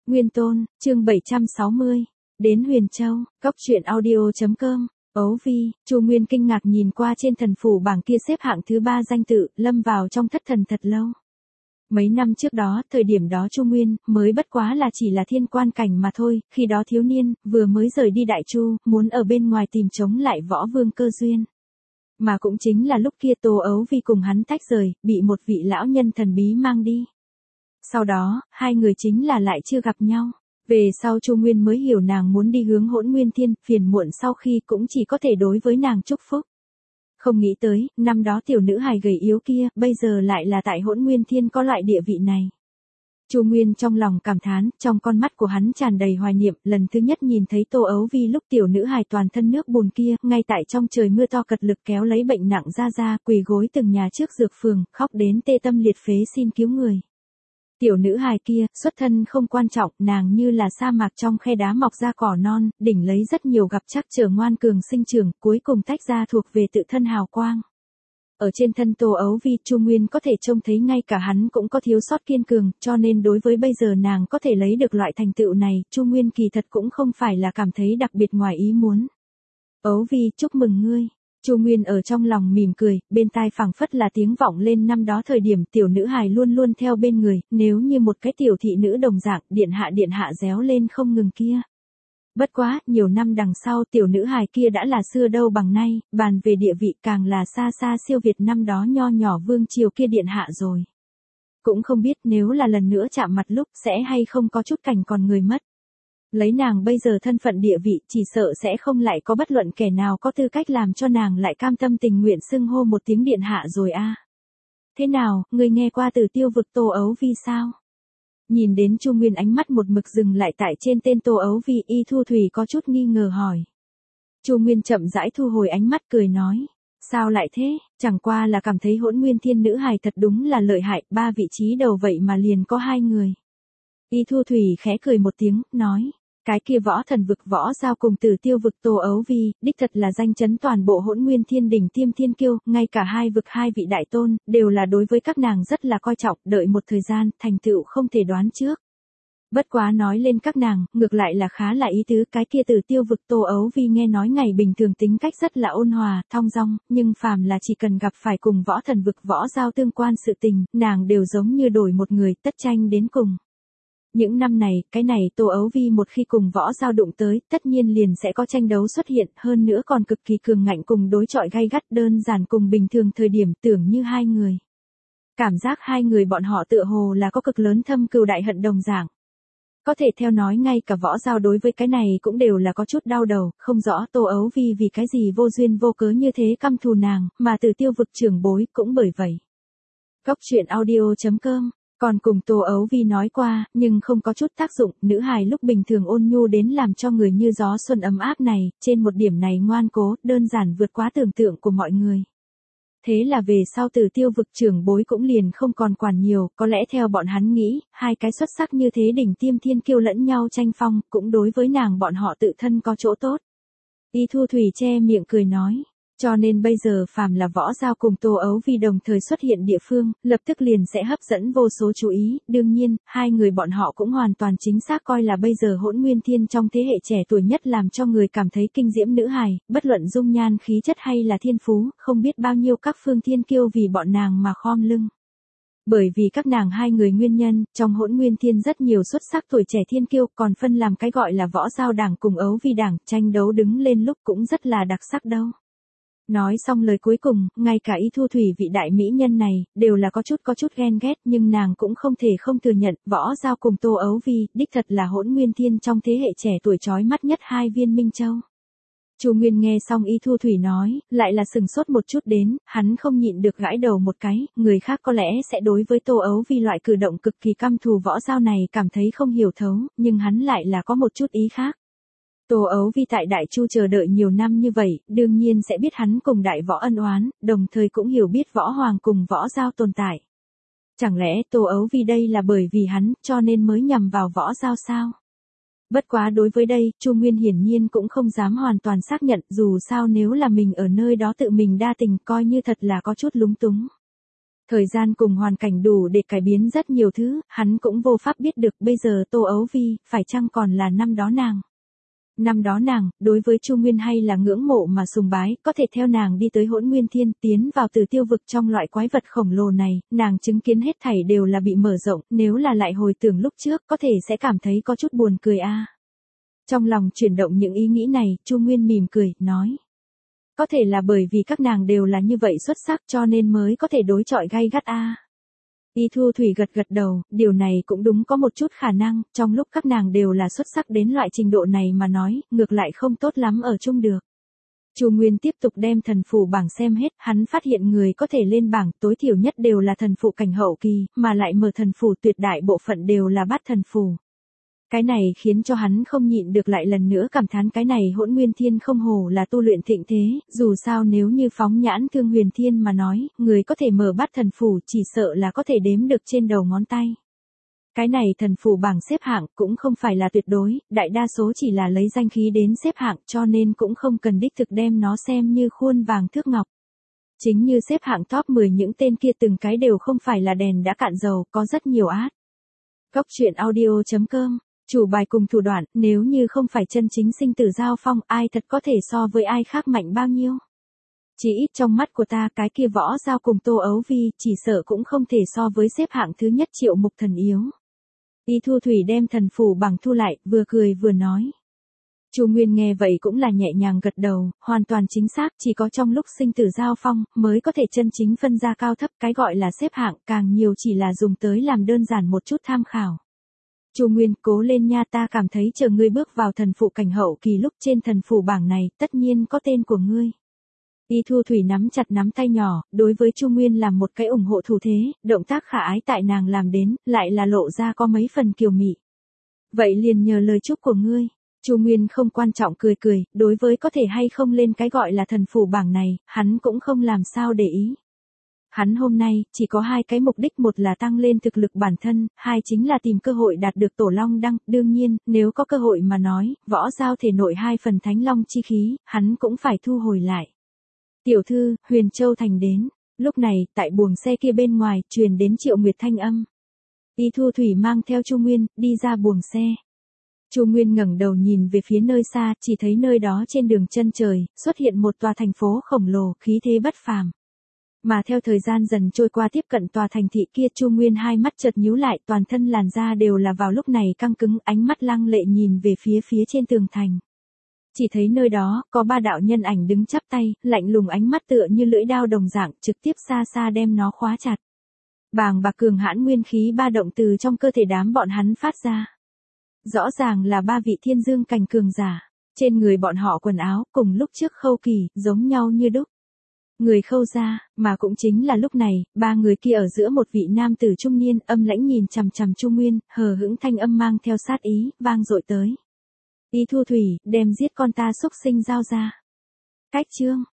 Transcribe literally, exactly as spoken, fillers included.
Nguyên Tôn, chương bảy trăm sáu mươi. Đến Huyền Châu, cốc truyện audio chấm com. Ấu Vi, Chu Nguyên kinh ngạc nhìn qua trên thần phủ bảng kia xếp hạng thứ ba danh tự, lâm vào trong thất thần thật lâu. Mấy năm trước đó, thời điểm đó Chu Nguyên mới bất quá là chỉ là thiên quan cảnh mà thôi, khi đó thiếu niên, vừa mới rời đi Đại Chu, muốn ở bên ngoài tìm chống lại võ vương Cơ Duyên. Mà cũng chính là lúc kia Tô Ấu Vi cùng hắn tách rời, bị một vị lão nhân thần bí mang đi. Sau đó, hai người chính là lại chưa gặp nhau. Về sau Chu Nguyên mới hiểu nàng muốn đi hướng Hỗn Nguyên Thiên, phiền muộn sau khi cũng chỉ có thể đối với nàng chúc phúc. Không nghĩ tới, năm đó tiểu nữ hài gầy yếu kia, bây giờ lại là tại Hỗn Nguyên Thiên có loại địa vị này. Chu Nguyên trong lòng cảm thán, trong con mắt của hắn tràn đầy hoài niệm, lần thứ nhất nhìn thấy Tô Ấu Vi lúc tiểu nữ hài toàn thân nước bùn kia, ngay tại trong trời mưa to cật lực kéo lấy bệnh nặng ra ra, quỳ gối từng nhà trước dược phường, khóc đến tê tâm liệt phế xin cứu người. Tiểu nữ hài kia, xuất thân không quan trọng, nàng như là sa mạc trong khe đá mọc ra cỏ non, đỉnh lấy rất nhiều gặp chắc trở ngoan cường sinh trưởng, cuối cùng tách ra thuộc về tự thân hào quang. Ở trên thân Tô Ấu Vi, Chu Nguyên có thể trông thấy ngay cả hắn cũng có thiếu sót kiên cường, cho nên đối với bây giờ nàng có thể lấy được loại thành tựu này, Chu Nguyên kỳ thật cũng không phải là cảm thấy đặc biệt ngoài ý muốn. Ấu Vi, chúc mừng ngươi. Chu Nguyên ở trong lòng mỉm cười, bên tai phảng phất là tiếng vọng lên năm đó thời điểm tiểu nữ hài luôn luôn theo bên người, nếu như một cái tiểu thị nữ đồng dạng, điện hạ điện hạ réo lên không ngừng kia. Bất quá, nhiều năm đằng sau tiểu nữ hài kia đã là xưa đâu bằng nay, bàn về địa vị càng là xa xa siêu việt năm đó nho nhỏ vương triều kia điện hạ rồi. Cũng không biết nếu là lần nữa chạm mặt lúc sẽ hay không có chút cảnh còn người mất. Lấy nàng bây giờ thân phận địa vị chỉ sợ sẽ không lại có bất luận kẻ nào có tư cách làm cho nàng lại cam tâm tình nguyện xưng hô một tiếng điện hạ rồi a. À. Thế nào, ngươi nghe qua từ tiêu vực Tô Ấu Vi sao? Nhìn đến Chu Nguyên ánh mắt một mực dừng lại tại trên tên Tô Ấu Vi, Y Thu Thủy có chút nghi ngờ hỏi. Chu Nguyên chậm rãi thu hồi ánh mắt cười nói. Sao lại thế, chẳng qua là cảm thấy Hỗn Nguyên Thiên nữ hài thật đúng là lợi hại, ba vị trí đầu vậy mà liền có hai người. Y Thu Thủy khẽ cười một tiếng, nói. Cái kia võ thần vực võ giao cùng từ tiêu vực Tô Ấu Vi, đích thật là danh chấn toàn bộ Hỗn Nguyên Thiên đỉnh tiêm thiên kiêu, ngay cả hai vực hai vị đại tôn, đều là đối với các nàng rất là coi trọng, đợi một thời gian, thành tựu không thể đoán trước. Bất quá nói lên các nàng, ngược lại là khá là ý tứ, cái kia từ tiêu vực Tô Ấu Vi nghe nói ngày bình thường tính cách rất là ôn hòa, thong dong, nhưng phàm là chỉ cần gặp phải cùng võ thần vực võ giao tương quan sự tình, nàng đều giống như đổi một người, tất tranh đến cùng. Những năm này, cái này Tô Ấu Vi một khi cùng võ giao đụng tới, tất nhiên liền sẽ có tranh đấu xuất hiện, hơn nữa còn cực kỳ cường ngạnh cùng đối chọi gay gắt, đơn giản cùng bình thường thời điểm tưởng như hai người. Cảm giác hai người bọn họ tựa hồ là có cực lớn thâm cừu đại hận đồng dạng. Có thể theo nói ngay cả võ giao đối với cái này cũng đều là có chút đau đầu, không rõ Tô Ấu Vi vì cái gì vô duyên vô cớ như thế căm thù nàng, mà từ tiêu vực trưởng bối cũng bởi vậy. Cốc truyện audio chấm com. Còn cùng Tô Ấu Vi nói qua, nhưng không có chút tác dụng, nữ hài lúc bình thường ôn nhu đến làm cho người như gió xuân ấm áp này, trên một điểm này ngoan cố, đơn giản vượt quá tưởng tượng của mọi người. Thế là về sau từ tiêu vực trưởng bối cũng liền không còn quản nhiều, có lẽ theo bọn hắn nghĩ, hai cái xuất sắc như thế đỉnh tiêm thiên kiêu lẫn nhau tranh phong, cũng đối với nàng bọn họ tự thân có chỗ tốt. Y Thu Thủy che miệng cười nói. Cho nên bây giờ phàm là võ giao cùng Tô Ấu Vi đồng thời xuất hiện địa phương, lập tức liền sẽ hấp dẫn vô số chú ý, đương nhiên, hai người bọn họ cũng hoàn toàn chính xác coi là bây giờ Hỗn Nguyên Thiên trong thế hệ trẻ tuổi nhất làm cho người cảm thấy kinh diễm nữ hài, bất luận dung nhan khí chất hay là thiên phú, không biết bao nhiêu các phương thiên kiêu vì bọn nàng mà khom lưng. Bởi vì các nàng hai người nguyên nhân, trong Hỗn Nguyên Thiên rất nhiều xuất sắc tuổi trẻ thiên kiêu, còn phân làm cái gọi là võ giao đảng cùng Ấu Vi đảng, tranh đấu đứng lên lúc cũng rất là đặc sắc đâu. Nói xong lời cuối cùng, ngay cả Y Thu Thủy vị đại mỹ nhân này, đều là có chút có chút ghen ghét, nhưng nàng cũng không thể không thừa nhận, võ giao cùng Tô Ấu Vi, đích thật là Hỗn Nguyên Thiên trong thế hệ trẻ tuổi chói mắt nhất hai viên Minh Châu. Chu Nguyên nghe xong Y Thu Thủy nói, lại là sừng sốt một chút đến, hắn không nhịn được gãi đầu một cái, người khác có lẽ sẽ đối với Tô Ấu Vi loại cử động cực kỳ căm thù võ giao này cảm thấy không hiểu thấu, nhưng hắn lại là có một chút ý khác. Tô Ấu Vi tại Đại Chu chờ đợi nhiều năm như vậy, đương nhiên sẽ biết hắn cùng đại võ ân oán, đồng thời cũng hiểu biết võ hoàng cùng võ giao tồn tại. Chẳng lẽ Tô Ấu Vi đây là bởi vì hắn, cho nên mới nhằm vào võ giao sao? Bất quá đối với đây, Chu Nguyên hiển nhiên cũng không dám hoàn toàn xác nhận, dù sao nếu là mình ở nơi đó tự mình đa tình coi như thật là có chút lúng túng. Thời gian cùng hoàn cảnh đủ để cải biến rất nhiều thứ, hắn cũng vô pháp biết được bây giờ Tô Ấu Vi, phải chăng còn là năm đó nàng. Năm đó nàng, đối với Chu Nguyên hay là ngưỡng mộ mà sùng bái, có thể theo nàng đi tới Hỗn Nguyên Thiên, tiến vào Tử Tiêu vực trong loại quái vật khổng lồ này, nàng chứng kiến hết thảy đều là bị mở rộng, nếu là lại hồi tưởng lúc trước, có thể sẽ cảm thấy có chút buồn cười a. Trong lòng chuyển động những ý nghĩ này, Chu Nguyên mỉm cười, nói. Có thể là bởi vì các nàng đều là như vậy xuất sắc cho nên mới có thể đối chọi gay gắt a. Y Thu Thủy gật gật đầu, điều này cũng đúng có một chút khả năng, trong lúc các nàng đều là xuất sắc đến loại trình độ này mà nói, ngược lại không tốt lắm ở chung được. Chu Nguyên tiếp tục đem thần phù bảng xem hết, hắn phát hiện người có thể lên bảng tối thiểu nhất đều là thần phù cảnh hậu kỳ, mà lại mở thần phù tuyệt đại bộ phận đều là bát thần phù. Cái này khiến cho hắn không nhịn được lại lần nữa cảm thán cái này Hỗn Nguyên Thiên không hồ là tu luyện thịnh thế, dù sao nếu như phóng nhãn Thương Huyền Thiên mà nói, người có thể mở bát thần phù chỉ sợ là có thể đếm được trên đầu ngón tay. Cái này thần phù bảng xếp hạng cũng không phải là tuyệt đối, đại đa số chỉ là lấy danh khí đến xếp hạng cho nên cũng không cần đích thực đem nó xem như khuôn vàng thước ngọc. Chính như xếp hạng top mười những tên kia từng cái đều không phải là đèn đã cạn dầu, có rất nhiều át. Góc truyện audio chấm com Chủ bài cùng thủ đoạn, nếu như không phải chân chính sinh tử giao phong, ai thật có thể so với ai khác mạnh bao nhiêu. Chỉ ít trong mắt của ta cái kia võ giao cùng Tô Ấu Vi, chỉ sợ cũng không thể so với xếp hạng thứ nhất Triệu Mục Thần yếu. Y Thu Thủy đem thần phù bằng thu lại, vừa cười vừa nói. Chu Nguyên nghe vậy cũng là nhẹ nhàng gật đầu, hoàn toàn chính xác, chỉ có trong lúc sinh tử giao phong, mới có thể chân chính phân ra cao thấp, cái gọi là xếp hạng, càng nhiều chỉ là dùng tới làm đơn giản một chút tham khảo. Chu Nguyên, cố lên nha, ta cảm thấy chờ ngươi bước vào thần phụ cảnh hậu kỳ lúc trên thần phù bảng này, tất nhiên có tên của ngươi. Y Thu Thủy nắm chặt nắm tay nhỏ, đối với Chu Nguyên làm một cái ủng hộ thủ thế, động tác khả ái tại nàng làm đến, lại là lộ ra có mấy phần kiều mị. Vậy liền nhờ lời chúc của ngươi. Chu Nguyên không quan trọng cười cười, đối với có thể hay không lên cái gọi là thần phù bảng này, hắn cũng không làm sao để ý. Hắn hôm nay, chỉ có hai cái mục đích, một là tăng lên thực lực bản thân, hai chính là tìm cơ hội đạt được tổ long đăng, đương nhiên, nếu có cơ hội mà nói, võ giao thể nội hai phần thánh long chi khí, hắn cũng phải thu hồi lại. Tiểu thư, Huyền Châu Thành đến, lúc này, tại buồng xe kia bên ngoài, truyền đến Triệu Nguyệt thanh âm. Y Thu Thủy mang theo Chu Nguyên, đi ra buồng xe. Chu Nguyên ngẩng đầu nhìn về phía nơi xa, chỉ thấy nơi đó trên đường chân trời, xuất hiện một tòa thành phố khổng lồ, khí thế bất phàm. Mà theo thời gian dần trôi qua tiếp cận tòa thành thị kia, Chu Nguyên hai mắt chợt nhíu lại, toàn thân làn da đều là vào lúc này căng cứng, ánh mắt lăng lệ nhìn về phía phía trên tường thành. Chỉ thấy nơi đó, có ba đạo nhân ảnh đứng chắp tay, lạnh lùng ánh mắt tựa như lưỡi đao đồng dạng, trực tiếp xa xa đem nó khóa chặt. Bàng bạc cường hãn nguyên khí ba động từ trong cơ thể đám bọn hắn phát ra. Rõ ràng là ba vị thiên dương cảnh cường giả, trên người bọn họ quần áo, cùng lúc trước Khâu Kỳ, giống nhau như đúc. Người Khâu gia, mà cũng chính là lúc này, ba người kia ở giữa một vị nam tử trung niên, âm lãnh nhìn chằm chằm Chu Nguyên, hờ hững thanh âm mang theo sát ý, vang dội tới. Y Thu Thủy, đem giết con ta xúc sinh giao ra. Cách chương,